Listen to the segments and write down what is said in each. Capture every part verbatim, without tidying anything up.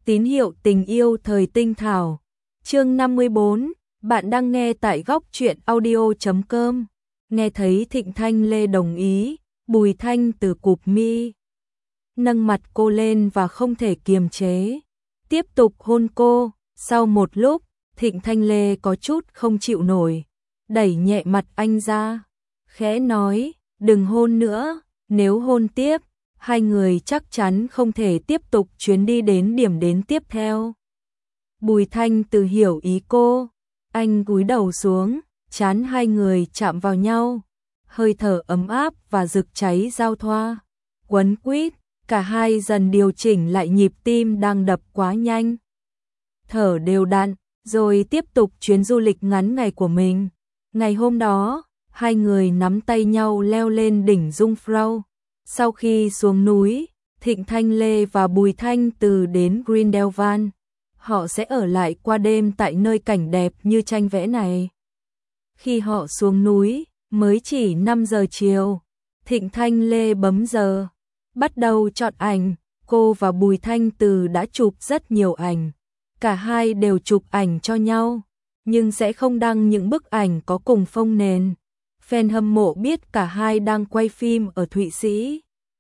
Tín hiệu tình yêu thời tinh thảo. Chương năm mươi bốn, bạn đang nghe tại góc truyện audio chấm com. Nghe thấy Thịnh Thanh Lê đồng ý, Bùi Thanh Từ cụp mi, nâng mặt cô lên và không thể kiềm chế, tiếp tục hôn cô. Sau một lúc, Thịnh Thanh Lê có chút không chịu nổi, đẩy nhẹ mặt anh ra, khẽ nói, đừng hôn nữa, nếu hôn tiếp, hai người chắc chắn không thể tiếp tục chuyến đi đến điểm đến tiếp theo. Bùi Thanh Từ hiểu ý cô, anh cúi đầu xuống, trán hai người chạm vào nhau, hơi thở ấm áp và rực cháy giao thoa, quấn quýt, cả hai dần điều chỉnh lại nhịp tim đang đập quá nhanh. Thở đều đặn, rồi tiếp tục chuyến du lịch ngắn ngày của mình. Ngày hôm đó, hai người nắm tay nhau leo lên đỉnh Jungfrau. Sau khi xuống núi, Thịnh Thanh Lê và Bùi Thanh Từ đến Grindelwald. Họ sẽ ở lại qua đêm tại nơi cảnh đẹp như tranh vẽ này. Khi họ xuống núi, mới chỉ năm giờ chiều. Thịnh Thanh Lê bấm giờ, bắt đầu chọn ảnh. Cô và Bùi Thanh Từ đã chụp rất nhiều ảnh. Cả hai đều chụp ảnh cho nhau, nhưng sẽ không đăng những bức ảnh có cùng phông nền. Fan hâm mộ biết cả hai đang quay phim ở Thụy Sĩ.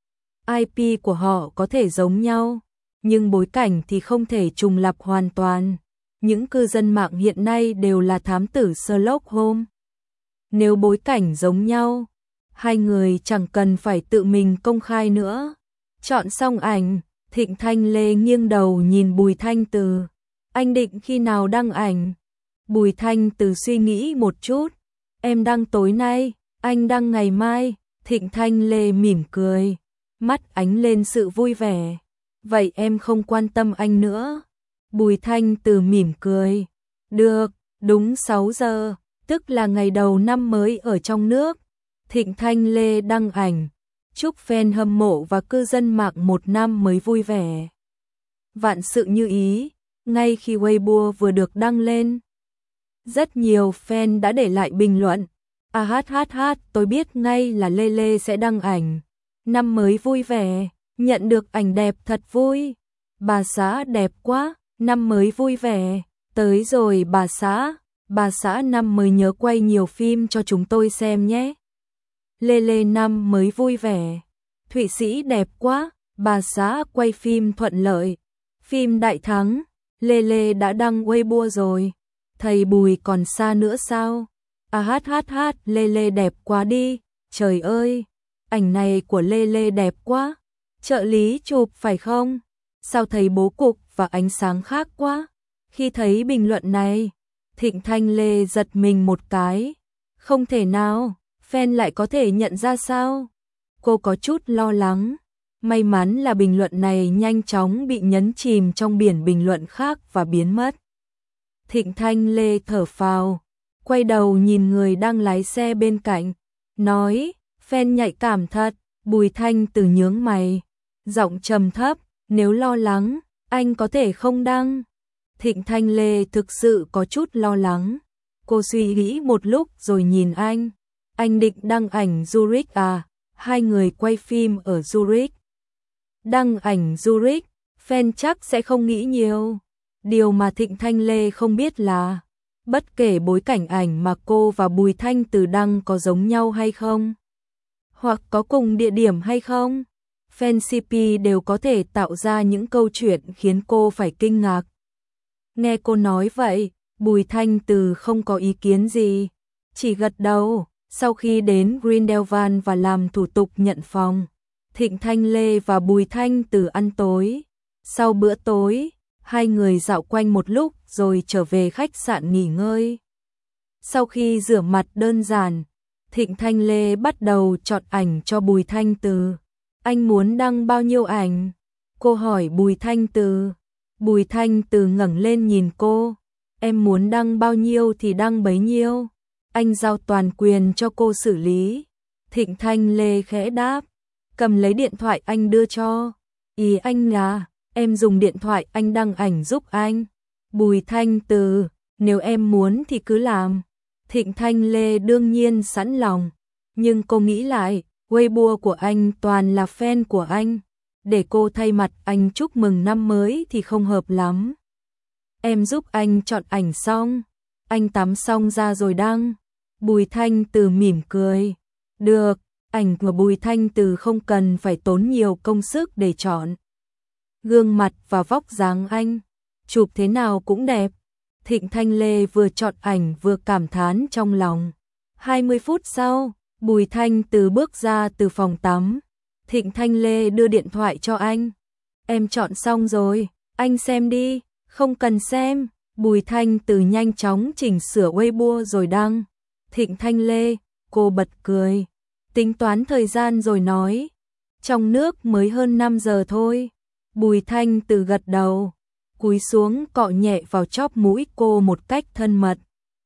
i pê của họ có thể giống nhau, nhưng bối cảnh thì không thể trùng lặp hoàn toàn. Những cư dân mạng hiện nay đều là thám tử Sherlock Holmes. Nếu bối cảnh giống nhau, hai người chẳng cần phải tự mình công khai nữa. Chọn xong ảnh, Thịnh Thanh Lê nghiêng đầu nhìn Bùi Thanh Từ. Anh định khi nào đăng ảnh? Bùi Thanh Từ suy nghĩ một chút. Em đăng tối nay, anh đăng ngày mai. Thịnh Thanh Lê mỉm cười, mắt ánh lên sự vui vẻ. Vậy em không quan tâm anh nữa. Bùi Thanh Từ mỉm cười. Được, đúng sáu giờ, tức là ngày đầu năm mới ở trong nước. Thịnh Thanh Lê đăng ảnh, chúc fan hâm mộ và cư dân mạng một năm mới vui vẻ, vạn sự như ý. Ngay khi Weibo vừa được đăng lên, rất nhiều fan đã để lại bình luận. À hát hát hát, tôi biết ngay là Lê Lê sẽ đăng ảnh. Năm mới vui vẻ, nhận được ảnh đẹp thật vui. Bà xã đẹp quá, năm mới vui vẻ. Tới rồi bà xã, bà xã năm mới nhớ quay nhiều phim cho chúng tôi xem nhé. Lê Lê năm mới vui vẻ. Thụy Sĩ đẹp quá, bà xã quay phim thuận lợi. Phim đại thắng. Lê Lê đã đăng Weibo rồi. Thầy Bùi còn xa nữa sao? À hát hát hát, Lê Lê đẹp quá đi. Trời ơi, ảnh này của Lê Lê đẹp quá. Trợ lý chụp phải không? Sao thấy bố cục và ánh sáng khác quá? Khi thấy bình luận này, Thịnh Thanh Lê giật mình một cái. Không thể nào, fan lại có thể nhận ra sao? Cô có chút lo lắng. May mắn là bình luận này nhanh chóng bị nhấn chìm trong biển bình luận khác và biến mất. Thịnh Thanh Lê thở phào, quay đầu nhìn người đang lái xe bên cạnh, nói, fan nhạy cảm thật. Bùi Thanh Từ nhướng mày, giọng trầm thấp, nếu lo lắng, anh có thể không đăng. Thịnh Thanh Lê thực sự có chút lo lắng. Cô suy nghĩ một lúc rồi nhìn anh. Anh định đăng ảnh Zurich à? Hai người quay phim ở Zurich. Đăng ảnh Zurich, fan chắc sẽ không nghĩ nhiều. Điều mà Thịnh Thanh Lê không biết là, bất kể bối cảnh ảnh mà cô và Bùi Thanh Từ đăng có giống nhau hay không, hoặc có cùng địa điểm hay không, fan xê pê đều có thể tạo ra những câu chuyện khiến cô phải kinh ngạc. Nghe cô nói vậy, Bùi Thanh Từ không có ý kiến gì, chỉ gật đầu. Sau khi đến Grindelwald và làm thủ tục nhận phòng, Thịnh Thanh Lê và Bùi Thanh Từ ăn tối. Sau bữa tối, hai người dạo quanh một lúc rồi trở về khách sạn nghỉ ngơi. Sau khi rửa mặt đơn giản, Thịnh Thanh Lê bắt đầu chọn ảnh cho Bùi Thanh Từ. Anh muốn đăng bao nhiêu ảnh? Cô hỏi Bùi Thanh Từ. Bùi Thanh Từ ngẩng lên nhìn cô. Em muốn đăng bao nhiêu thì đăng bấy nhiêu. Anh giao toàn quyền cho cô xử lý. Thịnh Thanh Lê khẽ đáp, cầm lấy điện thoại anh đưa cho. Ý anh là, em dùng điện thoại anh đăng ảnh giúp anh. Bùi Thanh Từ, nếu em muốn thì cứ làm. Thịnh Thanh Lê đương nhiên sẵn lòng, nhưng cô nghĩ lại, Weibo của anh toàn là fan của anh. để cô thay mặt anh chúc mừng năm mới thì không hợp lắm. Em giúp anh chọn ảnh xong, anh tắm xong ra rồi đăng. Bùi Thanh Từ mỉm cười. Được, ảnh của Bùi Thanh Từ không cần phải tốn nhiều công sức để chọn. Gương mặt và vóc dáng anh, chụp thế nào cũng đẹp. Thịnh Thanh Lê vừa chọn ảnh vừa cảm thán trong lòng. hai mươi phút sau, Bùi Thanh Từ bước ra từ phòng tắm. Thịnh Thanh Lê đưa điện thoại cho anh. Em chọn xong rồi, anh xem đi. Không cần xem. Bùi Thanh Từ nhanh chóng chỉnh sửa Weibo rồi đăng. Thịnh Thanh Lê, cô bật cười. Tính toán thời gian rồi nói. Trong nước mới hơn năm giờ thôi. Bùi Thanh Từ gật đầu, cúi xuống cọ nhẹ vào chóp mũi cô một cách thân mật.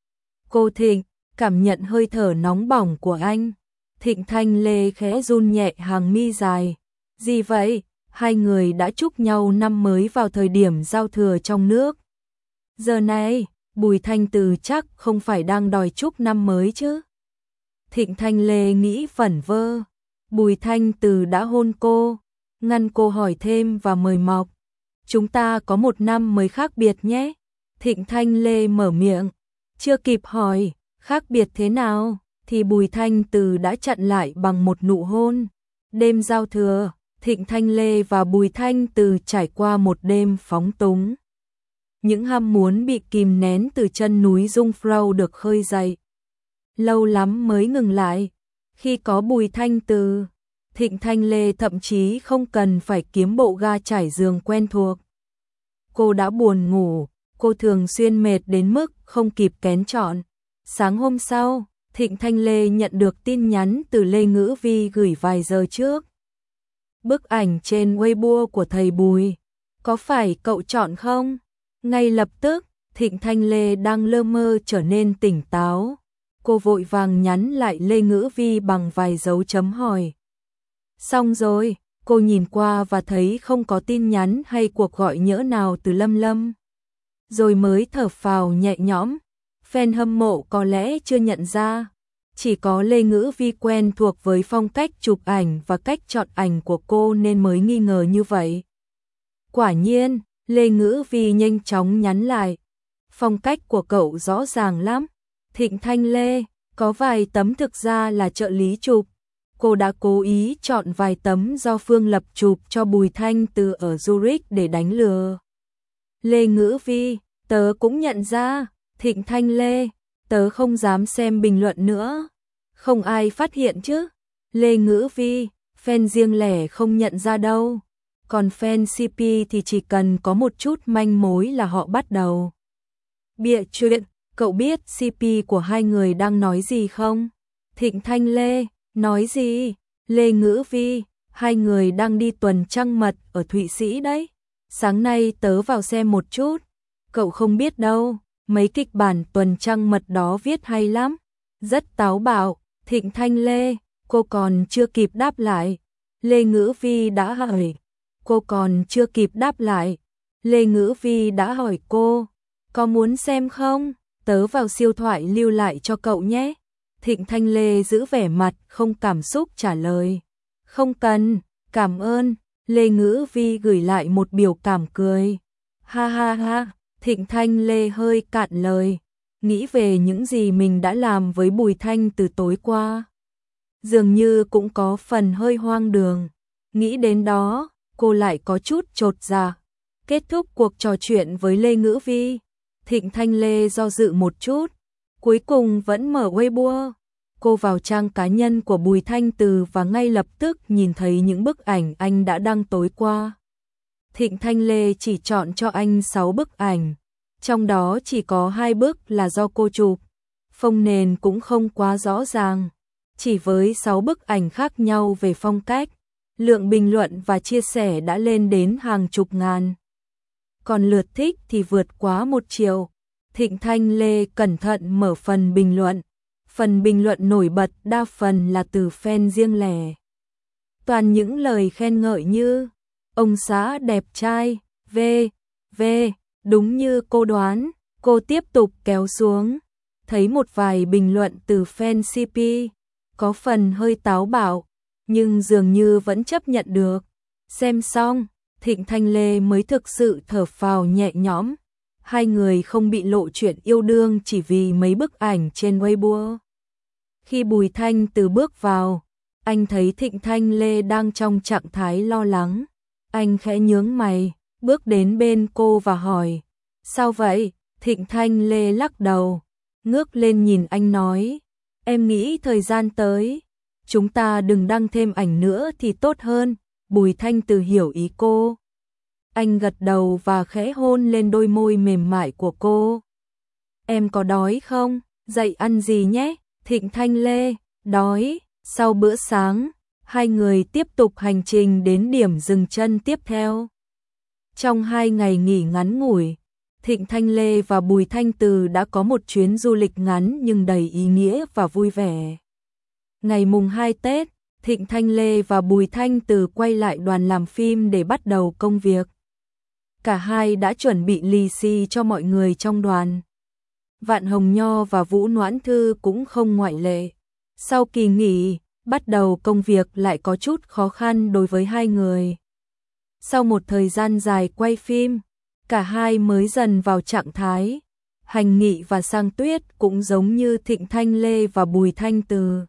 Cô Thịnh, cảm nhận hơi thở nóng bỏng của anh. Thịnh Thanh Lê khẽ run nhẹ hàng mi dài. Gì vậy? Hai người đã chúc nhau năm mới vào thời điểm giao thừa trong nước. Giờ này, Bùi Thanh Từ chắc không phải đang đòi chúc năm mới chứ? Thịnh Thanh Lê nghĩ vẩn vơ. Bùi Thanh Từ đã hôn cô, ngăn cô hỏi thêm và mời mọc. Chúng ta có một năm mới khác biệt nhé. Thịnh Thanh Lê mở miệng. Chưa kịp hỏi, khác biệt thế nào, thì Bùi Thanh Từ đã chặn lại bằng một nụ hôn. Đêm giao thừa, Thịnh Thanh Lê và Bùi Thanh Từ trải qua một đêm phóng túng. Những ham muốn bị kìm nén từ chân núi Jungfrau được khơi dậy. Lâu lắm mới ngừng lại. Khi có Bùi Thanh Từ, Thịnh Thanh Lê thậm chí không cần phải kiếm bộ ga trải giường quen thuộc. Cô đã buồn ngủ, cô thường xuyên mệt đến mức không kịp kén chọn. Sáng hôm sau, Thịnh Thanh Lê nhận được tin nhắn từ Lê Ngữ Vi gửi vài giờ trước. Bức ảnh trên Weibo của thầy Bùi, có phải cậu chọn không? Ngay lập tức, Thịnh Thanh Lê đang lơ mơ trở nên tỉnh táo. Cô vội vàng nhắn lại Lê Ngữ Vi bằng vài dấu chấm hỏi. Xong rồi, cô nhìn qua và thấy không có tin nhắn hay cuộc gọi nhỡ nào từ Lâm Lâm. Rồi mới thở phào nhẹ nhõm. Fan hâm mộ có lẽ chưa nhận ra. Chỉ có Lê Ngữ Vi quen thuộc với phong cách chụp ảnh và cách chọn ảnh của cô nên mới nghi ngờ như vậy. Quả nhiên, Lê Ngữ Vi nhanh chóng nhắn lại. Phong cách của cậu rõ ràng lắm. Thịnh Thanh Lê, có vài tấm thực ra là trợ lý chụp. Cô đã cố ý chọn vài tấm do Phương Lập chụp cho Bùi Thanh Từ ở Zurich để đánh lừa. Lê Ngữ Vi, tớ cũng nhận ra. Thịnh Thanh Lê, tớ không dám xem bình luận nữa. Không ai phát hiện chứ. Lê Ngữ Vi, fan riêng lẻ không nhận ra đâu. Còn fan xê pê thì chỉ cần có một chút manh mối là họ bắt đầu bịa chuyện. Cậu biết xê pê của hai người đang nói gì không? Thịnh Thanh Lê, nói gì? Lê Ngữ Vi, hai người đang đi tuần trăng mật ở Thụy Sĩ đấy. Sáng nay tớ vào xem một chút. Cậu không biết đâu, mấy kịch bản tuần trăng mật đó viết hay lắm. Rất táo bạo. Thịnh Thanh Lê, cô còn chưa kịp đáp lại. Lê Ngữ Vi đã hỏi. Cô còn chưa kịp đáp lại. Lê Ngữ Vi đã hỏi cô, có muốn xem không? Tớ vào siêu thoại lưu lại cho cậu nhé. Thịnh Thanh Lê giữ vẻ mặt không cảm xúc trả lời. Không cần, cảm ơn. Lê Ngữ Vi gửi lại một biểu cảm cười. Ha ha ha, Thịnh Thanh Lê hơi cạn lời. Nghĩ về những gì mình đã làm với Bùi Thanh từ tối qua. Dường như cũng có phần hơi hoang đường. Nghĩ đến đó, cô lại có chút chột dạ. Kết thúc cuộc trò chuyện với Lê Ngữ Vi, Thịnh Thanh Lê do dự một chút, cuối cùng vẫn mở Weibo. Cô vào trang cá nhân của Bùi Thanh Từ và ngay lập tức nhìn thấy những bức ảnh anh đã đăng tối qua. Thịnh Thanh Lê chỉ chọn cho anh sáu bức ảnh, trong đó chỉ có hai bức là do cô chụp. Phông nền cũng không quá rõ ràng, chỉ với sáu bức ảnh khác nhau về phong cách, lượng bình luận và chia sẻ đã lên đến hàng chục ngàn. Còn lượt thích thì vượt quá một triệu. Thịnh Thanh Lê cẩn thận mở phần bình luận. Phần bình luận nổi bật đa phần là từ fan riêng lẻ. Toàn những lời khen ngợi như ông xã đẹp trai, v, v, đúng như cô đoán. Cô tiếp tục kéo xuống, thấy một vài bình luận từ fan xê pê, có phần hơi táo bạo, nhưng dường như vẫn chấp nhận được. Xem xong, Thịnh Thanh Lê mới thực sự thở phào nhẹ nhõm. Hai người không bị lộ chuyện yêu đương chỉ vì mấy bức ảnh trên Weibo. Khi Bùi Thanh Từ bước vào, anh thấy Thịnh Thanh Lê đang trong trạng thái lo lắng. Anh khẽ nhướng mày, bước đến bên cô và hỏi, sao vậy? Thịnh Thanh Lê lắc đầu, ngước lên nhìn anh nói, em nghĩ thời gian tới, chúng ta đừng đăng thêm ảnh nữa thì tốt hơn. Bùi Thanh Từ hiểu ý cô. Anh gật đầu và khẽ hôn lên đôi môi mềm mại của cô. Em có đói không? Dậy ăn gì nhé? Thịnh Thanh Lê, đói. Sau bữa sáng, hai người tiếp tục hành trình đến điểm dừng chân tiếp theo. Trong hai ngày nghỉ ngắn ngủi, Thịnh Thanh Lê và Bùi Thanh Từ đã có một chuyến du lịch ngắn nhưng đầy ý nghĩa và vui vẻ. Ngày mùng hai Tết, Thịnh Thanh Lê và Bùi Thanh Từ quay lại đoàn làm phim để bắt đầu công việc. Cả hai đã chuẩn bị lì xì cho mọi người trong đoàn. Vạn Hồng Nho và Vũ Noãn Thư cũng không ngoại lệ. Sau kỳ nghỉ, bắt đầu công việc lại có chút khó khăn đối với hai người. Sau một thời gian dài quay phim, cả hai mới dần vào trạng thái. Hành Nghị và Sang Tuyết cũng giống như Thịnh Thanh Lê và Bùi Thanh Từ.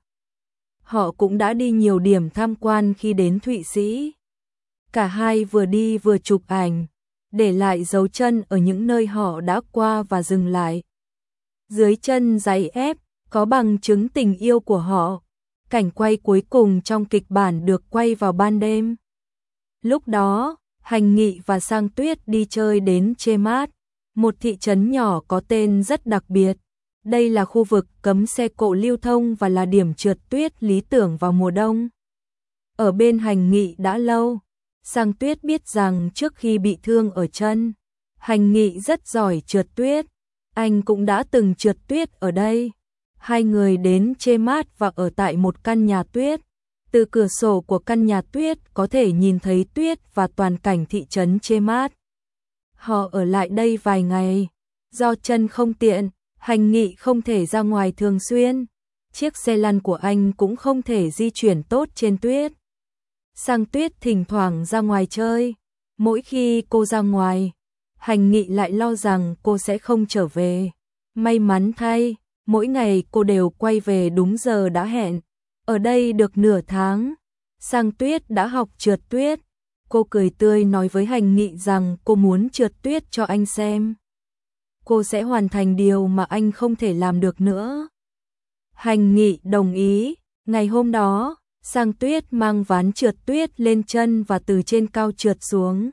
Họ cũng đã đi nhiều điểm tham quan khi đến Thụy Sĩ. Cả hai vừa đi vừa chụp ảnh, để lại dấu chân ở những nơi họ đã qua và dừng lại. Dưới chân giày ép, có bằng chứng tình yêu của họ. Cảnh quay cuối cùng trong kịch bản được quay vào ban đêm. Lúc đó, Hành Nghị và Sang Tuyết đi chơi đến Chemat, một thị trấn nhỏ có tên rất đặc biệt. Đây là khu vực cấm xe cộ lưu thông và là điểm trượt tuyết lý tưởng vào mùa đông. Ở bên Hành Nghị đã lâu, Sang Tuyết biết rằng trước khi bị thương ở chân, Hành Nghị rất giỏi trượt tuyết. Anh cũng đã từng trượt tuyết ở đây. Hai người đến Chemat và ở tại một căn nhà tuyết. Từ cửa sổ của căn nhà tuyết có thể nhìn thấy tuyết và toàn cảnh thị trấn Chemat. Họ ở lại đây vài ngày. Do chân không tiện, Hành Nghị không thể ra ngoài thường xuyên. Chiếc xe lăn của anh cũng không thể di chuyển tốt trên tuyết. Sang Tuyết thỉnh thoảng ra ngoài chơi. Mỗi khi cô ra ngoài, Hành Nghị lại lo rằng cô sẽ không trở về. May mắn thay, mỗi ngày cô đều quay về đúng giờ đã hẹn. Ở đây được nửa tháng, Sang Tuyết đã học trượt tuyết. Cô cười tươi nói với Hành Nghị rằng cô muốn trượt tuyết cho anh xem. Cô sẽ hoàn thành điều mà anh không thể làm được nữa. Hành Nghị đồng ý. Ngày hôm đó, Sang Tuyết mang ván trượt tuyết lên chân và từ trên cao trượt xuống.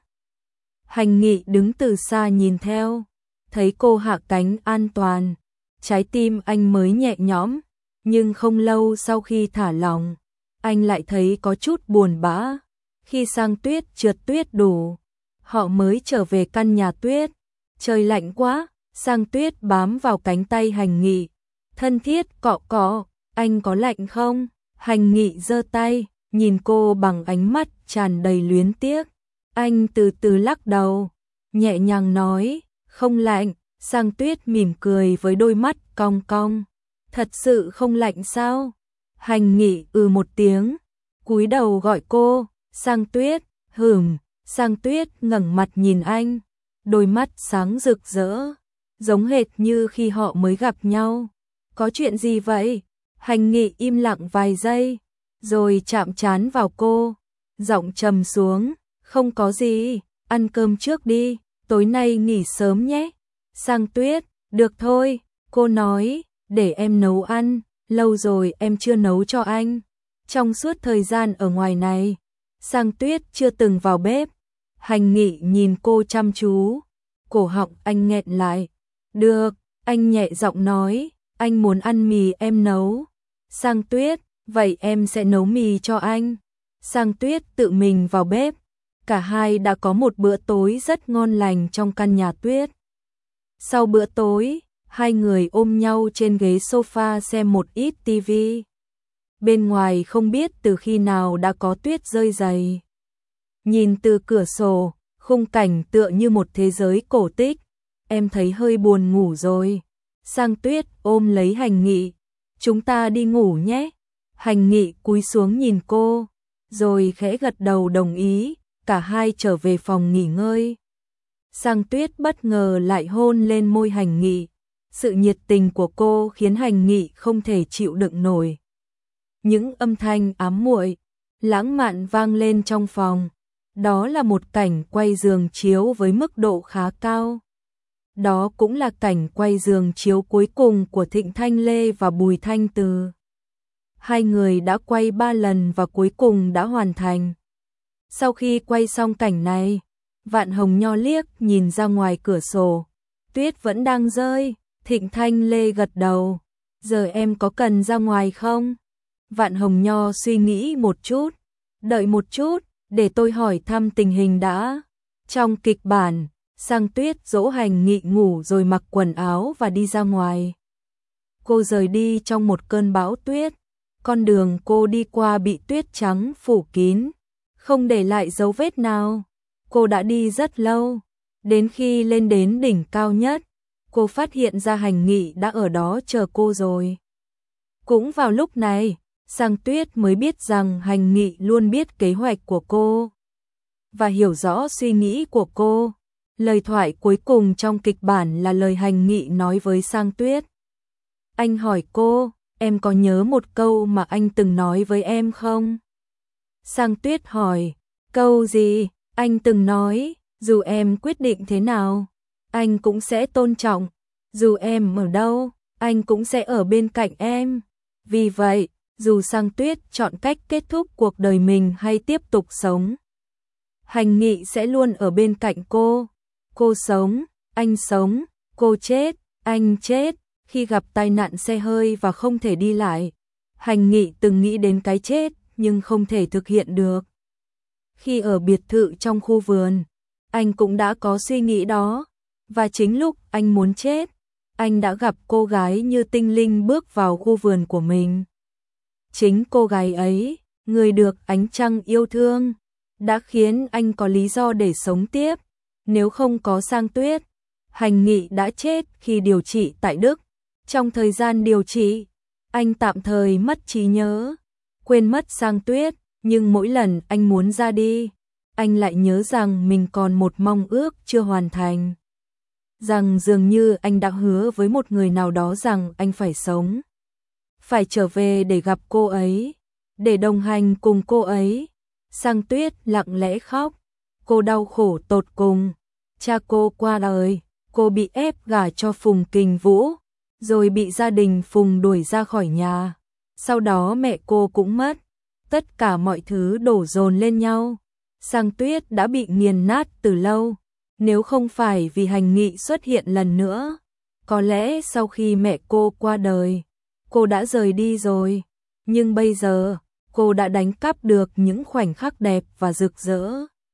Hành Nghị đứng từ xa nhìn theo, thấy cô hạ cánh an toàn, trái tim anh mới nhẹ nhõm, nhưng không lâu sau khi thả lỏng, anh lại thấy có chút buồn bã. Khi Sang Tuyết trượt tuyết đủ, họ mới trở về căn nhà tuyết. Trời lạnh quá, Sang Tuyết bám vào cánh tay Hành Nghị, thân thiết cọ cọ, anh có lạnh không? Hành Nghị giơ tay, nhìn cô bằng ánh mắt tràn đầy luyến tiếc. Anh từ từ lắc đầu, nhẹ nhàng nói, không lạnh. Sang Tuyết mỉm cười với đôi mắt cong cong. Thật sự không lạnh sao? Hành Nghị ừ một tiếng, cúi đầu gọi cô, Sang Tuyết, hửm. Sang Tuyết ngẩng mặt nhìn anh, đôi mắt sáng rực rỡ, giống hệt như khi họ mới gặp nhau. Có chuyện gì vậy? Hành Nghị im lặng vài giây, rồi chạm trán vào cô, giọng trầm xuống, không có gì, ăn cơm trước đi, tối nay nghỉ sớm nhé. Sang Tuyết, được thôi, cô nói, để em nấu ăn, lâu rồi em chưa nấu cho anh. Trong suốt thời gian ở ngoài này, Sang Tuyết chưa từng vào bếp. Hành Nghị nhìn cô chăm chú, cổ họng anh nghẹn lại. Được, anh nhẹ giọng nói, anh muốn ăn mì em nấu. Sang Tuyết, vậy em sẽ nấu mì cho anh. Sang Tuyết tự mình vào bếp. Cả hai đã có một bữa tối rất ngon lành trong căn nhà tuyết. Sau bữa tối, hai người ôm nhau trên ghế sofa xem một ít tivi. Bên ngoài không biết từ khi nào đã có tuyết rơi dày. Nhìn từ cửa sổ, khung cảnh tựa như một thế giới cổ tích. Em thấy hơi buồn ngủ rồi. Sang Tuyết ôm lấy Hành Nghị. Chúng ta đi ngủ nhé. Hành Nghị cúi xuống nhìn cô, rồi khẽ gật đầu đồng ý. cả hai trở về phòng nghỉ ngơi. Sang Tuyết bất ngờ lại hôn lên môi Hành Nghị. Sự nhiệt tình của cô khiến Hành Nghị không thể chịu đựng nổi. Những âm thanh ám muội, lãng mạn vang lên trong phòng. Đó là một cảnh quay giường chiếu với mức độ khá cao. Đó cũng là cảnh quay giường chiếu cuối cùng của Thịnh Thanh Lê và Bùi Thanh Từ. Hai người đã quay ba lần và cuối cùng đã hoàn thành. Sau khi quay xong cảnh này, Vạn Hồng Nho liếc nhìn ra ngoài cửa sổ. Tuyết vẫn đang rơi. Thịnh Thanh Lê gật đầu. Giờ em có cần ra ngoài không? Vạn Hồng Nho suy nghĩ một chút. Đợi một chút, để tôi hỏi thăm tình hình đã. Trong kịch bản, Sang Tuyết dỗ Hành Nghị ngủ rồi mặc quần áo và đi ra ngoài. Cô rời đi trong một cơn bão tuyết. Con đường cô đi qua bị tuyết trắng phủ kín, không để lại dấu vết nào. Cô đã đi rất lâu. Đến khi lên đến đỉnh cao nhất, cô phát hiện ra Hành Nghị đã ở đó chờ cô rồi. Cũng vào lúc này, Sang Tuyết mới biết rằng Hành Nghị luôn biết kế hoạch của cô và hiểu rõ suy nghĩ của cô. Lời thoại cuối cùng trong kịch bản là lời Hành Nghị nói với Sang Tuyết. Anh hỏi cô, em có nhớ một câu mà anh từng nói với em không? Sang Tuyết hỏi, câu gì? Anh từng nói, dù em quyết định thế nào, anh cũng sẽ tôn trọng. Dù em ở đâu, anh cũng sẽ ở bên cạnh em. Vì vậy, dù Sang Tuyết chọn cách kết thúc cuộc đời mình hay tiếp tục sống, Hành Nghị sẽ luôn ở bên cạnh cô. Cô sống, anh sống, cô chết, anh chết. Khi gặp tai nạn xe hơi và không thể đi lại, Hành Nghị từng nghĩ đến cái chết nhưng không thể thực hiện được. Khi ở biệt thự trong khu vườn, anh cũng đã có suy nghĩ đó. Và chính lúc anh muốn chết, anh đã gặp cô gái như tinh linh bước vào khu vườn của mình. Chính cô gái ấy, người được ánh trăng yêu thương, đã khiến anh có lý do để sống tiếp. Nếu không có Sang Tuyết, Hành Nghị đã chết khi điều trị tại Đức. Trong thời gian điều trị, anh tạm thời mất trí nhớ, quên mất Sang Tuyết, nhưng mỗi lần anh muốn ra đi, anh lại nhớ rằng mình còn một mong ước chưa hoàn thành. Rằng dường như anh đã hứa với một người nào đó rằng anh phải sống, phải trở về để gặp cô ấy, để đồng hành cùng cô ấy. Sang Tuyết lặng lẽ khóc, cô đau khổ tột cùng. Cha cô qua đời, cô bị ép gả cho Phùng Kình Vũ, rồi bị gia đình Phùng đuổi ra khỏi nhà. Sau đó mẹ cô cũng mất. Tất cả mọi thứ đổ dồn lên nhau. Sang Tuyết đã bị nghiền nát từ lâu. Nếu không phải vì Hành Nghị xuất hiện lần nữa, có lẽ sau khi mẹ cô qua đời, cô đã rời đi rồi. Nhưng bây giờ, cô đã đánh cắp được những khoảnh khắc đẹp và rực rỡ.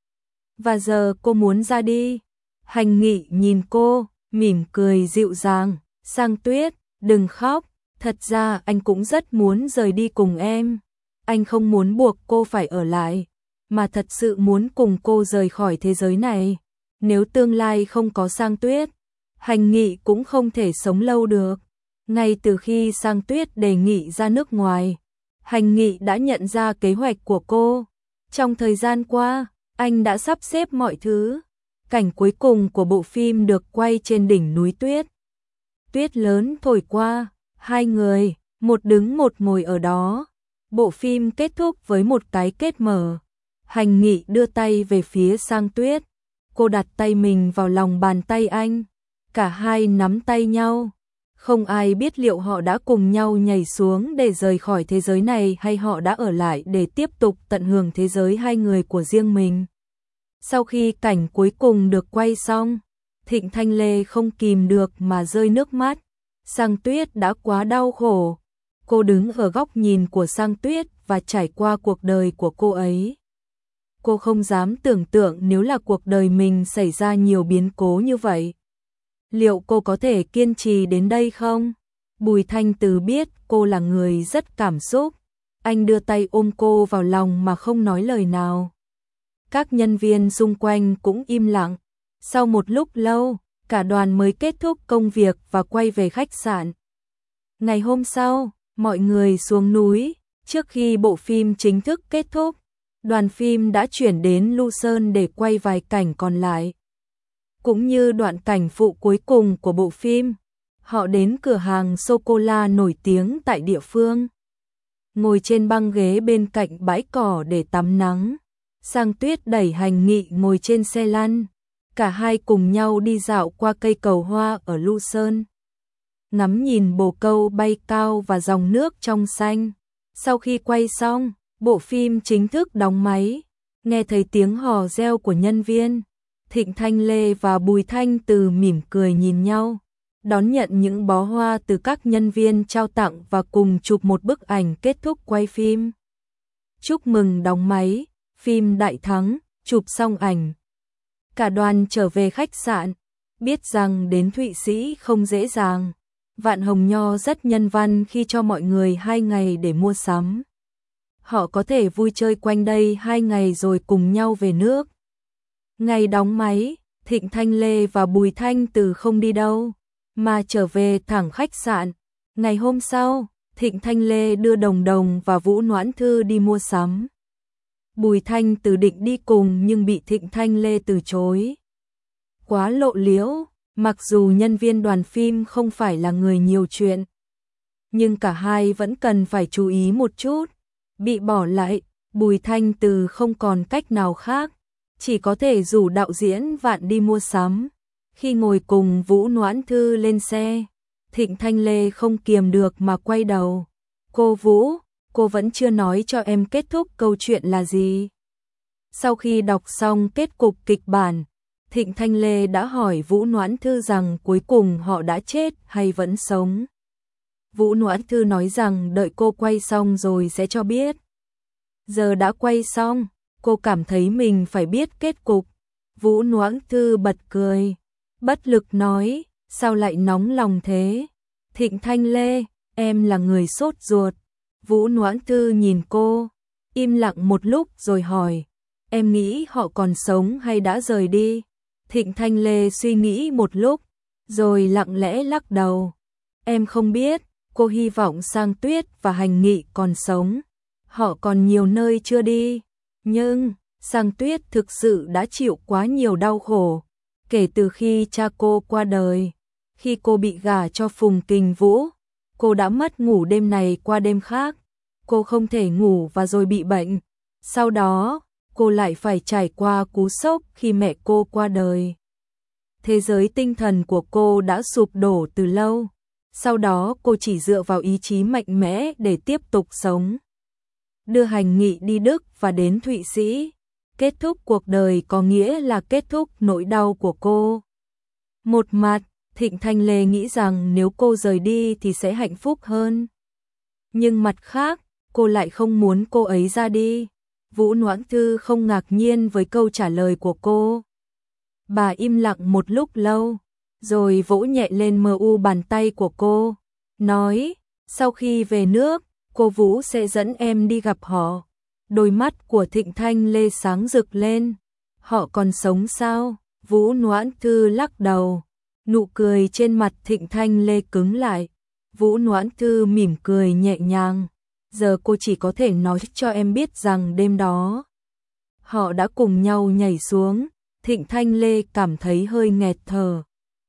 Và giờ cô muốn ra đi. Hành Nghị nhìn cô, mỉm cười dịu dàng. Sang Tuyết, đừng khóc. Thật ra anh cũng rất muốn rời đi cùng em. Anh không muốn buộc cô phải ở lại, mà thật sự muốn cùng cô rời khỏi thế giới này. Nếu tương lai không có Sang Tuyết, Hành Nghị cũng không thể sống lâu được. Ngay từ khi Sang Tuyết đề nghị ra nước ngoài, Hành Nghị đã nhận ra kế hoạch của cô. Trong thời gian qua, anh đã sắp xếp mọi thứ. Cảnh cuối cùng của bộ phim được quay trên đỉnh núi tuyết. Tuyết lớn thổi qua, hai người, một đứng một ngồi ở đó. Bộ phim kết thúc với một cái kết mở. Hành Nghị đưa tay về phía Sang Tuyết. Cô đặt tay mình vào lòng bàn tay anh. Cả hai nắm tay nhau. Không ai biết liệu họ đã cùng nhau nhảy xuống để rời khỏi thế giới này hay họ đã ở lại để tiếp tục tận hưởng thế giới hai người của riêng mình. Sau khi cảnh cuối cùng được quay xong, Thịnh Thanh Lê không kìm được mà rơi nước mắt. Sang Tuyết đã quá đau khổ. Cô đứng ở góc nhìn của Sang Tuyết và trải qua cuộc đời của cô ấy. Cô không dám tưởng tượng nếu là cuộc đời mình xảy ra nhiều biến cố như vậy. Liệu cô có thể kiên trì đến đây không? Bùi Thanh Từ biết cô là người rất cảm xúc. Anh đưa tay ôm cô vào lòng mà không nói lời nào. Các nhân viên xung quanh cũng im lặng. Sau một lúc lâu, cả đoàn mới kết thúc công việc và quay về khách sạn. Ngày hôm sau, mọi người xuống núi. Trước khi bộ phim chính thức kết thúc, Đoàn phim đã chuyển đến Lu Sơn để quay vài cảnh còn lại. Cũng như đoạn cảnh phụ cuối cùng của bộ phim, họ đến cửa hàng sô-cô-la nổi tiếng tại địa phương. Ngồi trên băng ghế bên cạnh bãi cỏ để tắm nắng. Sang Tuyết đẩy Hành Nghị ngồi trên xe lăn. Cả hai cùng nhau đi dạo qua cây cầu hoa ở Lu Sơn. Ngắm nhìn bồ câu bay cao và dòng nước trong xanh. Sau khi quay xong, bộ phim chính thức đóng máy. Nghe thấy tiếng hò reo của nhân viên, Thịnh Thanh Lê và Bùi Thanh Từ mỉm cười nhìn nhau, đón nhận những bó hoa từ các nhân viên trao tặng và cùng chụp một bức ảnh kết thúc quay phim. Chúc mừng đóng máy, phim đại thắng, chụp xong ảnh. Cả đoàn trở về khách sạn, biết rằng đến Thụy Sĩ không dễ dàng. Vạn Hồng Nho rất nhân văn khi cho mọi người hai ngày để mua sắm. Họ có thể vui chơi quanh đây hai ngày rồi cùng nhau về nước. Ngày đóng máy, Thịnh Thanh Lê và Bùi Thanh Từ không đi đâu, mà trở về thẳng khách sạn. Ngày hôm sau, Thịnh Thanh Lê đưa Đồng Đồng và Vũ Noãn Thư đi mua sắm. Bùi Thanh Từ định đi cùng nhưng bị Thịnh Thanh Lê từ chối. Quá lộ liễu, mặc dù nhân viên đoàn phim không phải là người nhiều chuyện, nhưng cả hai vẫn cần phải chú ý một chút. Bị bỏ lại, Bùi Thanh Từ không còn cách nào khác, chỉ có thể rủ đạo diễn Vạn đi mua sắm. Khi ngồi cùng Vũ Noãn Thư lên xe, Thịnh Thanh Lê không kiềm được mà quay đầu. Cô Vũ, cô vẫn chưa nói cho em kết thúc câu chuyện là gì. Sau khi đọc xong kết cục kịch bản, Thịnh Thanh Lê đã hỏi Vũ Noãn Thư rằng cuối cùng họ đã chết hay vẫn sống. Vũ Noãn Thư nói rằng đợi cô quay xong rồi sẽ cho biết. Giờ đã quay xong, cô cảm thấy mình phải biết kết cục. Vũ Noãn Thư bật cười, bất lực nói, sao lại nóng lòng thế? Thịnh Thanh Lê, em là người sốt ruột. Vũ Noãn Thư nhìn cô, im lặng một lúc rồi hỏi, em nghĩ họ còn sống hay đã rời đi? Thịnh Thanh Lê suy nghĩ một lúc, rồi lặng lẽ lắc đầu. Em không biết, cô hy vọng Sang Tuyết và Hành Nghị còn sống. Họ còn nhiều nơi chưa đi. Nhưng, Sang Tuyết thực sự đã chịu quá nhiều đau khổ. Kể từ khi cha cô qua đời, khi cô bị gả cho Phùng Kình Vũ, cô đã mất ngủ đêm này qua đêm khác. Cô không thể ngủ và rồi bị bệnh. Sau đó, cô lại phải trải qua cú sốc khi mẹ cô qua đời. Thế giới tinh thần của cô đã sụp đổ từ lâu. Sau đó cô chỉ dựa vào ý chí mạnh mẽ để tiếp tục sống. Đưa Hành Nghị đi Đức và đến Thụy Sĩ. Kết thúc cuộc đời có nghĩa là kết thúc nỗi đau của cô. Một mặt, Thịnh Thanh Lê nghĩ rằng nếu cô rời đi thì sẽ hạnh phúc hơn. Nhưng mặt khác, cô lại không muốn cô ấy ra đi. Vũ Noãn Thư không ngạc nhiên với câu trả lời của cô. Bà im lặng một lúc lâu, rồi vỗ nhẹ lên mờ u bàn tay của cô, nói, sau khi về nước, cô Vũ sẽ dẫn em đi gặp họ. Đôi mắt của Thịnh Thanh Lê sáng rực lên. Họ còn sống sao? Vũ Noãn Thư lắc đầu. Nụ cười trên mặt Thịnh Thanh Lê cứng lại. Vũ Noãn Thư mỉm cười nhẹ nhàng. Giờ cô chỉ có thể nói cho em biết rằng đêm đó họ đã cùng nhau nhảy xuống. Thịnh Thanh Lê cảm thấy hơi nghẹt thở.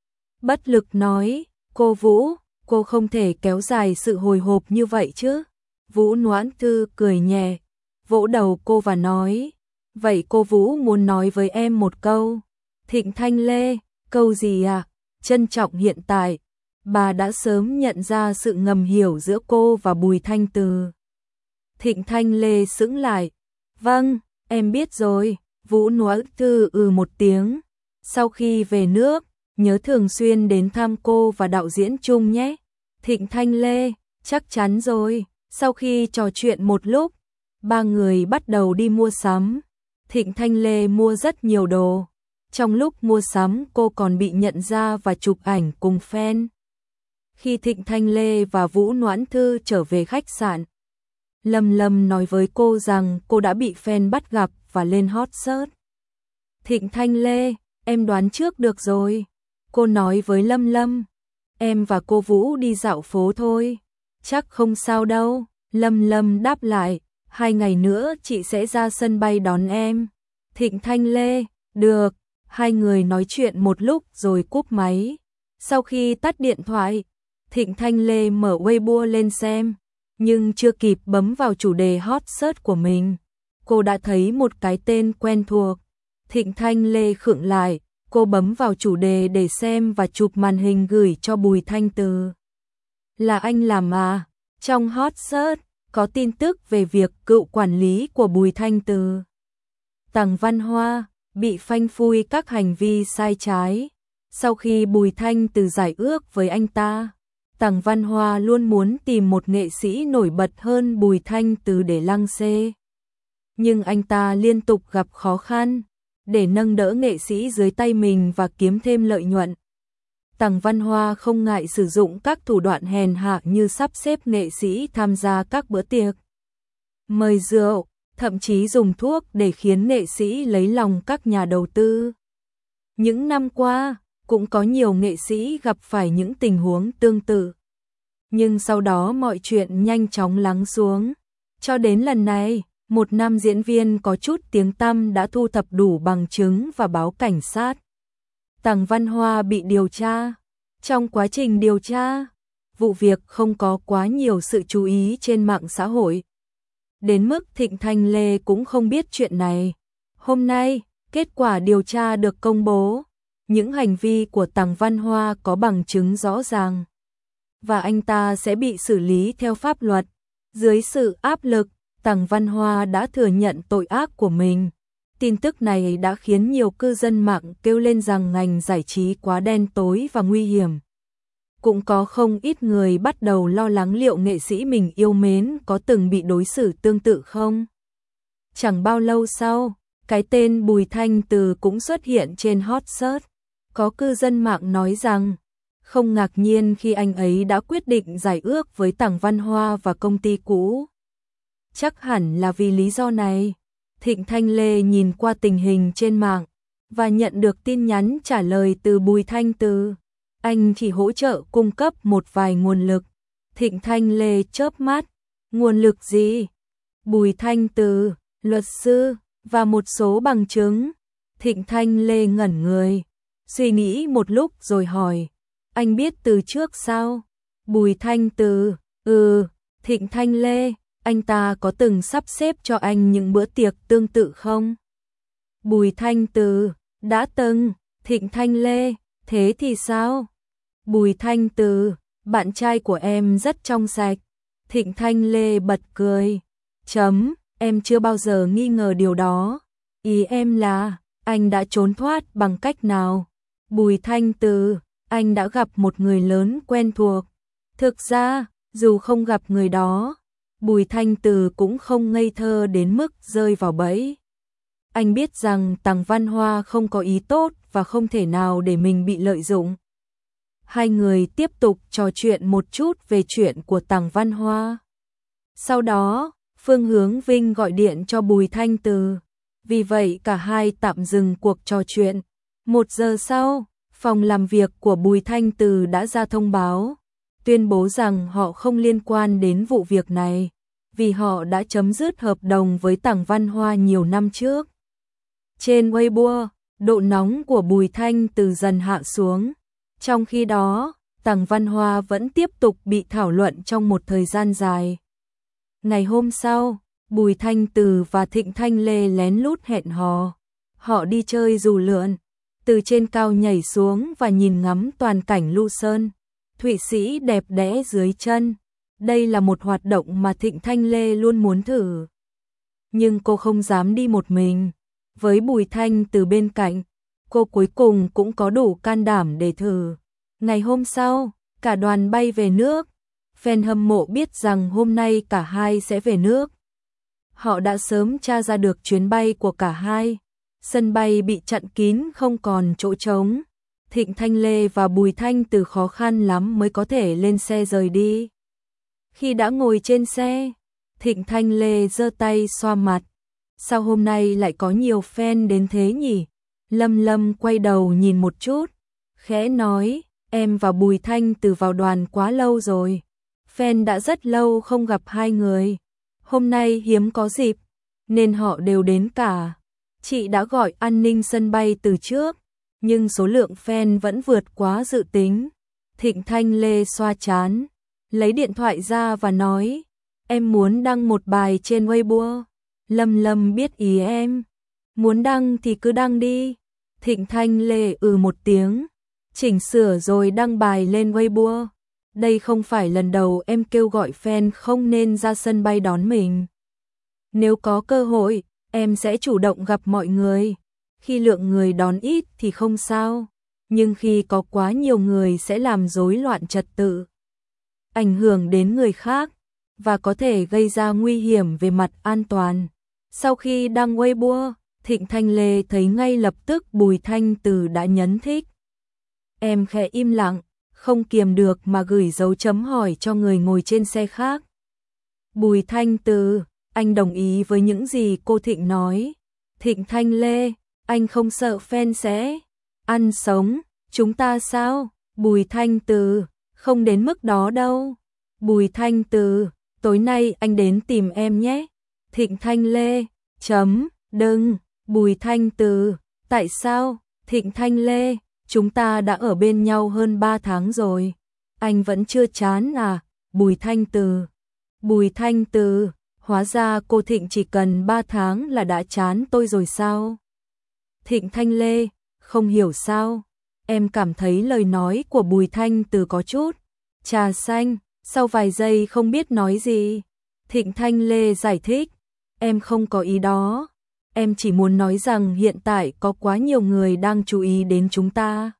Bất lực nói, cô Vũ, cô không thể kéo dài sự hồi hộp như vậy chứ. Vũ Noãn Thư cười nhẹ, vỗ đầu cô và nói, vậy cô Vũ muốn nói với em một câu. Thịnh Thanh Lê, câu gì à? Trân trọng hiện tại. Bà đã sớm nhận ra sự ngầm hiểu giữa cô và Bùi Thanh Từ. Thịnh Thanh Lê sững lại. Vâng, em biết rồi. Vũ Noãn Thư ừ một tiếng. Sau khi về nước, nhớ thường xuyên đến thăm cô và đạo diễn Trung nhé. Thịnh Thanh Lê, chắc chắn rồi. Sau khi trò chuyện một lúc, ba người bắt đầu đi mua sắm. Thịnh Thanh Lê mua rất nhiều đồ. Trong lúc mua sắm cô còn bị nhận ra và chụp ảnh cùng fan. Khi Thịnh Thanh Lê và Vũ Noãn Thư trở về khách sạn, Lâm Lâm nói với cô rằng cô đã bị fan bắt gặp và lên hot search. Thịnh Thanh Lê, em đoán trước được rồi. Cô nói với Lâm Lâm, em và cô Vũ đi dạo phố thôi. Chắc không sao đâu. Lâm Lâm đáp lại, hai ngày nữa chị sẽ ra sân bay đón em. Thịnh Thanh Lê, được, hai người nói chuyện một lúc rồi cúp máy. Sau khi tắt điện thoại, Thịnh Thanh Lê mở Weibo lên xem, nhưng chưa kịp bấm vào chủ đề hot search của mình, cô đã thấy một cái tên quen thuộc. Thịnh Thanh Lê khựng lại, cô bấm vào chủ đề để xem và chụp màn hình gửi cho Bùi Thanh Từ. Là anh làm à? Trong hot search có tin tức về việc cựu quản lý của Bùi Thanh Từ, Tằng Văn Hoa, bị phanh phui các hành vi sai trái. Sau khi Bùi Thanh Từ giải ước với anh ta, Tằng Văn Hoa luôn muốn tìm một nghệ sĩ nổi bật hơn Bùi Thanh Từ để lăng xê. Nhưng anh ta liên tục gặp khó khăn để nâng đỡ nghệ sĩ dưới tay mình và kiếm thêm lợi nhuận. Tằng Văn Hoa không ngại sử dụng các thủ đoạn hèn hạ như sắp xếp nghệ sĩ tham gia các bữa tiệc, mời rượu, thậm chí dùng thuốc để khiến nghệ sĩ lấy lòng các nhà đầu tư. Những năm qua, cũng có nhiều nghệ sĩ gặp phải những tình huống tương tự. Nhưng sau đó mọi chuyện nhanh chóng lắng xuống. Cho đến lần này, một nam diễn viên có chút tiếng tăm đã thu thập đủ bằng chứng và báo cảnh sát. Tằng Văn Hoa bị điều tra. Trong quá trình điều tra, vụ việc không có quá nhiều sự chú ý trên mạng xã hội. Đến mức Thịnh Thanh Lê cũng không biết chuyện này. Hôm nay, kết quả điều tra được công bố. Những hành vi của Tằng Văn Hoa có bằng chứng rõ ràng, và anh ta sẽ bị xử lý theo pháp luật. Dưới sự áp lực, Tằng Văn Hoa đã thừa nhận tội ác của mình. Tin tức này đã khiến nhiều cư dân mạng kêu lên rằng ngành giải trí quá đen tối và nguy hiểm. Cũng có không ít người bắt đầu lo lắng liệu nghệ sĩ mình yêu mến có từng bị đối xử tương tự không. Chẳng bao lâu sau, cái tên Bùi Thanh Từ cũng xuất hiện trên hot search. Có cư dân mạng nói rằng, không ngạc nhiên khi anh ấy đã quyết định giải ước với Tằng Văn Hoa và công ty cũ. Chắc hẳn là vì lý do này. Thịnh Thanh Lê nhìn qua tình hình trên mạng và nhận được tin nhắn trả lời từ Bùi Thanh Từ. Anh chỉ hỗ trợ cung cấp một vài nguồn lực. Thịnh Thanh Lê chớp mắt. Nguồn lực gì? Bùi Thanh Từ, luật sư, và một số bằng chứng. Thịnh Thanh Lê ngẩn người, suy nghĩ một lúc rồi hỏi. Anh biết từ trước sao? Bùi Thanh Từ, ừ. Thịnh Thanh Lê, anh ta có từng sắp xếp cho anh những bữa tiệc tương tự không? Bùi Thanh Từ, đã từng. Thịnh Thanh Lê, thế thì sao? Bùi Thanh Từ, bạn trai của em rất trong sạch. Thịnh Thanh Lê bật cười. Chấm, em chưa bao giờ nghi ngờ điều đó. Ý em là, anh đã trốn thoát bằng cách nào? Bùi Thanh Từ, anh đã gặp một người lớn quen thuộc. Thực ra, dù không gặp người đó, Bùi Thanh Từ cũng không ngây thơ đến mức rơi vào bẫy. Anh biết rằng Tằng Văn Hoa không có ý tốt và không thể nào để mình bị lợi dụng. Hai người tiếp tục trò chuyện một chút về chuyện của Tằng Văn Hoa. Sau đó, Phương Hướng Vinh gọi điện cho Bùi Thanh Từ. Vì vậy cả hai tạm dừng cuộc trò chuyện. Một giờ sau, phòng làm việc của Bùi Thanh Từ đã ra thông báo, tuyên bố rằng họ không liên quan đến vụ việc này, vì họ đã chấm dứt hợp đồng với Tằng Văn Hoa nhiều năm trước. Trên Weibo, độ nóng của Bùi Thanh Từ dần hạ xuống. Trong khi đó, Tằng Văn Hoa vẫn tiếp tục bị thảo luận trong một thời gian dài. Ngày hôm sau, Bùi Thanh Từ và Thịnh Thanh Lê lén lút hẹn hò. Họ đi chơi dù lượn, từ trên cao nhảy xuống và nhìn ngắm toàn cảnh Lu Sơn, Thụy Sĩ đẹp đẽ dưới chân. Đây là một hoạt động mà Thịnh Thanh Lê luôn muốn thử. Nhưng cô không dám đi một mình. Với Bùi Thanh Từ bên cạnh, cô cuối cùng cũng có đủ can đảm để thử. Ngày hôm sau, cả đoàn bay về nước. Fan hâm mộ biết rằng hôm nay cả hai sẽ về nước. Họ đã sớm tra ra được chuyến bay của cả hai. Sân bay bị chặn kín không còn chỗ trống. Thịnh Thanh Lê và Bùi Thanh Từ khó khăn lắm mới có thể lên xe rời đi. Khi đã ngồi trên xe, Thịnh Thanh Lê giơ tay xoa mặt. Sao hôm nay lại có nhiều fan đến thế nhỉ? Lâm Lâm quay đầu nhìn một chút, khẽ nói, em và Bùi Thanh Từ vào đoàn quá lâu rồi. Fan đã rất lâu không gặp hai người. hôm nay hiếm có dịp, nên họ đều đến cả. Chị đã gọi an ninh sân bay từ trước, nhưng số lượng fan vẫn vượt quá dự tính. Thịnh Thanh Lê xoa trán, lấy điện thoại ra và nói, em muốn đăng một bài trên Weibo. Lâm Lâm biết ý em, muốn đăng thì cứ đăng đi. Thịnh Thanh Lê ừ một tiếng, chỉnh sửa rồi đăng bài lên Weibo. Đây không phải lần đầu em kêu gọi fan không nên ra sân bay đón mình. Nếu có cơ hội, em sẽ chủ động gặp mọi người. Khi lượng người đón ít thì không sao, nhưng khi có quá nhiều người sẽ làm rối loạn trật tự, ảnh hưởng đến người khác và có thể gây ra nguy hiểm về mặt an toàn. Sau khi đăng Weibo, Thịnh Thanh Lê thấy ngay lập tức Bùi Thanh Từ đã nhấn thích. Em khẽ im lặng, không kiềm được mà gửi dấu chấm hỏi cho người ngồi trên xe khác. Bùi Thanh Từ, anh đồng ý với những gì cô Thịnh nói. Thịnh Thanh Lê, anh không sợ fan sẽ ăn sống chúng ta sao? Bùi Thanh Từ, không đến mức đó đâu. Bùi Thanh Từ, tối nay anh đến tìm em nhé. Thịnh Thanh Lê, chấm, đừng. Bùi Thanh Từ, tại sao? Thịnh Thanh Lê, chúng ta đã ở bên nhau hơn ba tháng rồi. Anh vẫn chưa chán à? Bùi Thanh Từ, Bùi Thanh Từ, hóa ra cô Thịnh chỉ cần ba tháng là đã chán tôi rồi sao? Thịnh Thanh Lê, không hiểu sao? Em cảm thấy lời nói của Bùi Thanh Từ có chút trà xanh, sau vài giây không biết nói gì. Thịnh Thanh Lê giải thích, em không có ý đó. Em chỉ muốn nói rằng hiện tại có quá nhiều người đang chú ý đến chúng ta.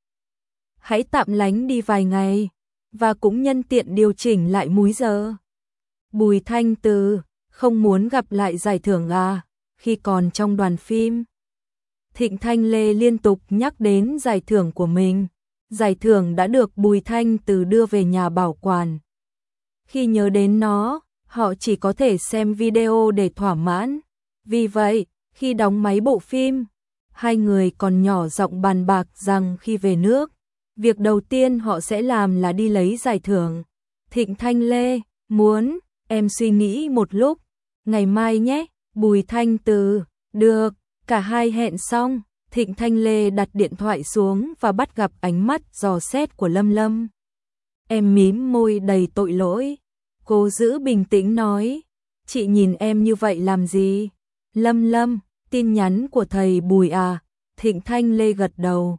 Hãy tạm lánh đi vài ngày, và cũng nhân tiện điều chỉnh lại múi giờ. Bùi Thanh Từ, không muốn gặp lại giải thưởng à, khi còn trong đoàn phim. Thịnh Thanh Lê liên tục nhắc đến giải thưởng của mình. Giải thưởng đã được Bùi Thanh Từ đưa về nhà bảo quản. Khi nhớ đến nó, họ chỉ có thể xem video để thỏa mãn. Vì vậy, khi đóng máy bộ phim, hai người còn nhỏ giọng bàn bạc rằng khi về nước, việc đầu tiên họ sẽ làm là đi lấy giải thưởng. Thịnh Thanh Lê, muốn, em suy nghĩ một lúc, ngày mai nhé. Bùi Thanh Từ, được, cả hai hẹn xong. Thịnh Thanh Lê đặt điện thoại xuống và bắt gặp ánh mắt dò xét của Lâm Lâm. Em mím môi đầy tội lỗi. Cô giữ bình tĩnh nói, chị nhìn em như vậy làm gì? Lâm Lâm, tin nhắn của thầy Bùi à? Thịnh Thanh Lê gật đầu.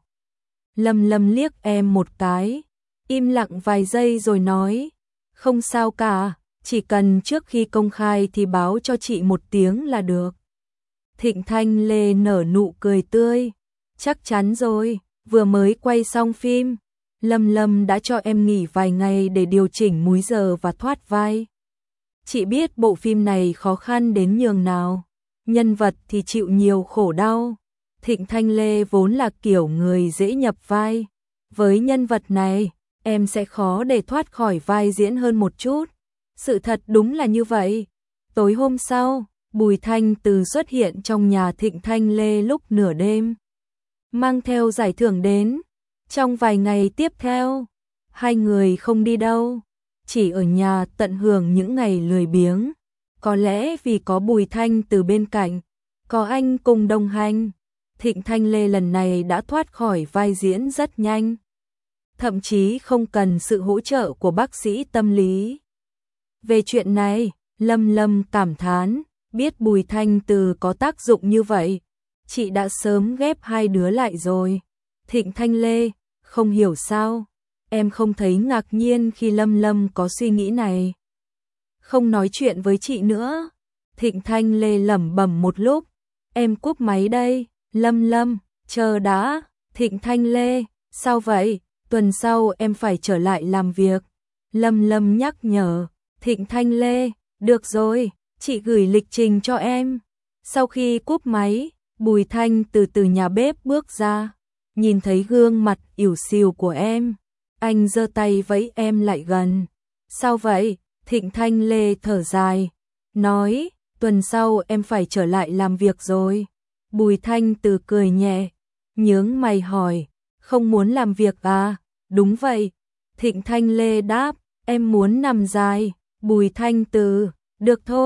Lâm Lâm liếc em một cái, im lặng vài giây rồi nói, không sao cả, chỉ cần trước khi công khai thì báo cho chị một tiếng là được. Thịnh Thanh Lê nở nụ cười tươi, chắc chắn rồi, vừa mới quay xong phim, Lâm Lâm đã cho em nghỉ vài ngày để điều chỉnh múi giờ và thoát vai. Chị biết bộ phim này khó khăn đến nhường nào, nhân vật thì chịu nhiều khổ đau. Thịnh Thanh Lê vốn là kiểu người dễ nhập vai, với nhân vật này, em sẽ khó để thoát khỏi vai diễn hơn một chút. Sự thật đúng là như vậy. Tối hôm sau, Bùi Thanh Từ xuất hiện trong nhà Thịnh Thanh Lê lúc nửa đêm, mang theo giải thưởng đến. Trong vài ngày tiếp theo, hai người không đi đâu, chỉ ở nhà tận hưởng những ngày lười biếng. Có lẽ vì có Bùi Thanh Từ bên cạnh, có anh cùng đồng hành, Thịnh Thanh Lê lần này đã thoát khỏi vai diễn rất nhanh. Thậm chí không cần sự hỗ trợ của bác sĩ tâm lý. Về chuyện này, Lâm Lâm cảm thán, biết Bùi Thanh Từ có tác dụng như vậy, chị đã sớm ghép hai đứa lại rồi. Thịnh Thanh Lê, không hiểu sao, em không thấy ngạc nhiên khi Lâm Lâm có suy nghĩ này. Không nói chuyện với chị nữa. Thịnh Thanh Lê lẩm bẩm một lúc, em cúp máy đây. Lâm Lâm, chờ đã. Thịnh Thanh Lê, sao vậy? Tuần sau em phải trở lại làm việc. Lâm Lâm nhắc nhở. Thịnh Thanh Lê, được rồi, chị gửi lịch trình cho em. Sau khi cúp máy, Bùi Thanh từ từ nhà bếp bước ra, nhìn thấy gương mặt ỉu xìu của em, anh giơ tay vẫy em lại gần. Sao vậy? Thịnh Thanh Lê thở dài, nói, tuần sau em phải trở lại làm việc rồi. Bùi Thanh Từ cười nhẹ, nhướng mày hỏi, không muốn làm việc à? Đúng vậy. Thịnh Thanh Lê đáp, em muốn nằm dài. Bùi Thanh Từ, được thôi,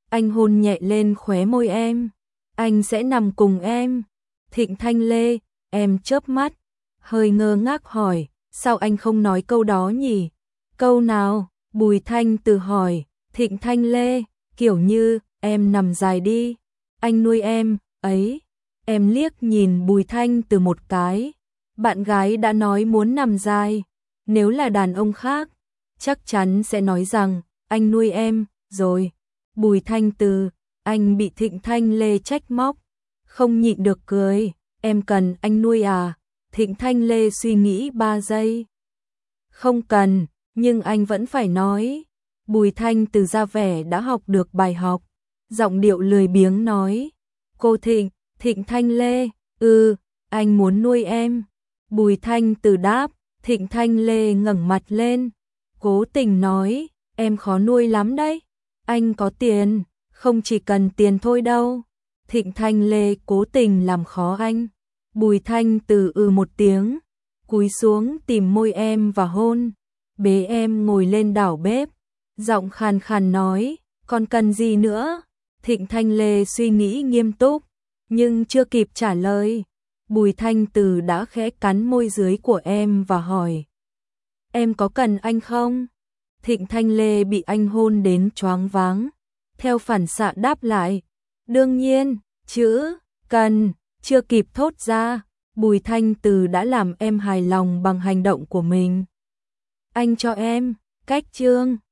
Anh hôn nhẹ lên khóe môi em. Anh sẽ nằm cùng em. Thịnh Thanh Lê, em chớp mắt, hơi ngơ ngác hỏi, sao anh không nói câu đó nhỉ? Câu nào? Bùi Thanh Từ hỏi. Thịnh Thanh Lê, kiểu như, em nằm dài đi, anh nuôi em, ấy. Em liếc nhìn Bùi Thanh Từ một cái. Bạn gái đã nói muốn nằm dài. Nếu là đàn ông khác, chắc chắn sẽ nói rằng, anh nuôi em, rồi. Bùi Thanh Từ, anh bị Thịnh Thanh Lê trách móc. Không nhịn được cười, em cần anh nuôi à? Thịnh Thanh Lê suy nghĩ ba giây. Không cần, nhưng anh vẫn phải nói. Bùi Thanh Từ ra vẻ đã học được bài học. Giọng điệu lười biếng nói. Cô Thịnh, Thịnh Thanh Lê, ừ, anh muốn nuôi em. Bùi Thanh Từ đáp. Thịnh Thanh Lê ngẩng mặt lên, cố tình nói, em khó nuôi lắm đấy. Anh có tiền, không chỉ cần tiền thôi đâu. Thịnh Thanh Lê cố tình làm khó anh. Bùi Thanh Từ ừ một tiếng, cúi xuống tìm môi em và hôn, bế em ngồi lên đảo bếp, giọng khàn khàn nói, còn cần gì nữa? Thịnh Thanh Lê suy nghĩ nghiêm túc, nhưng chưa kịp trả lời, Bùi Thanh Từ đã khẽ cắn môi dưới của em và hỏi, em có cần anh không? Thịnh Thanh Lê bị anh hôn đến choáng váng, theo phản xạ đáp lại, đương nhiên, chữ cần chưa kịp thốt ra, Bùi Thanh Từ đã làm em hài lòng bằng hành động của mình. Anh cho em, cách chương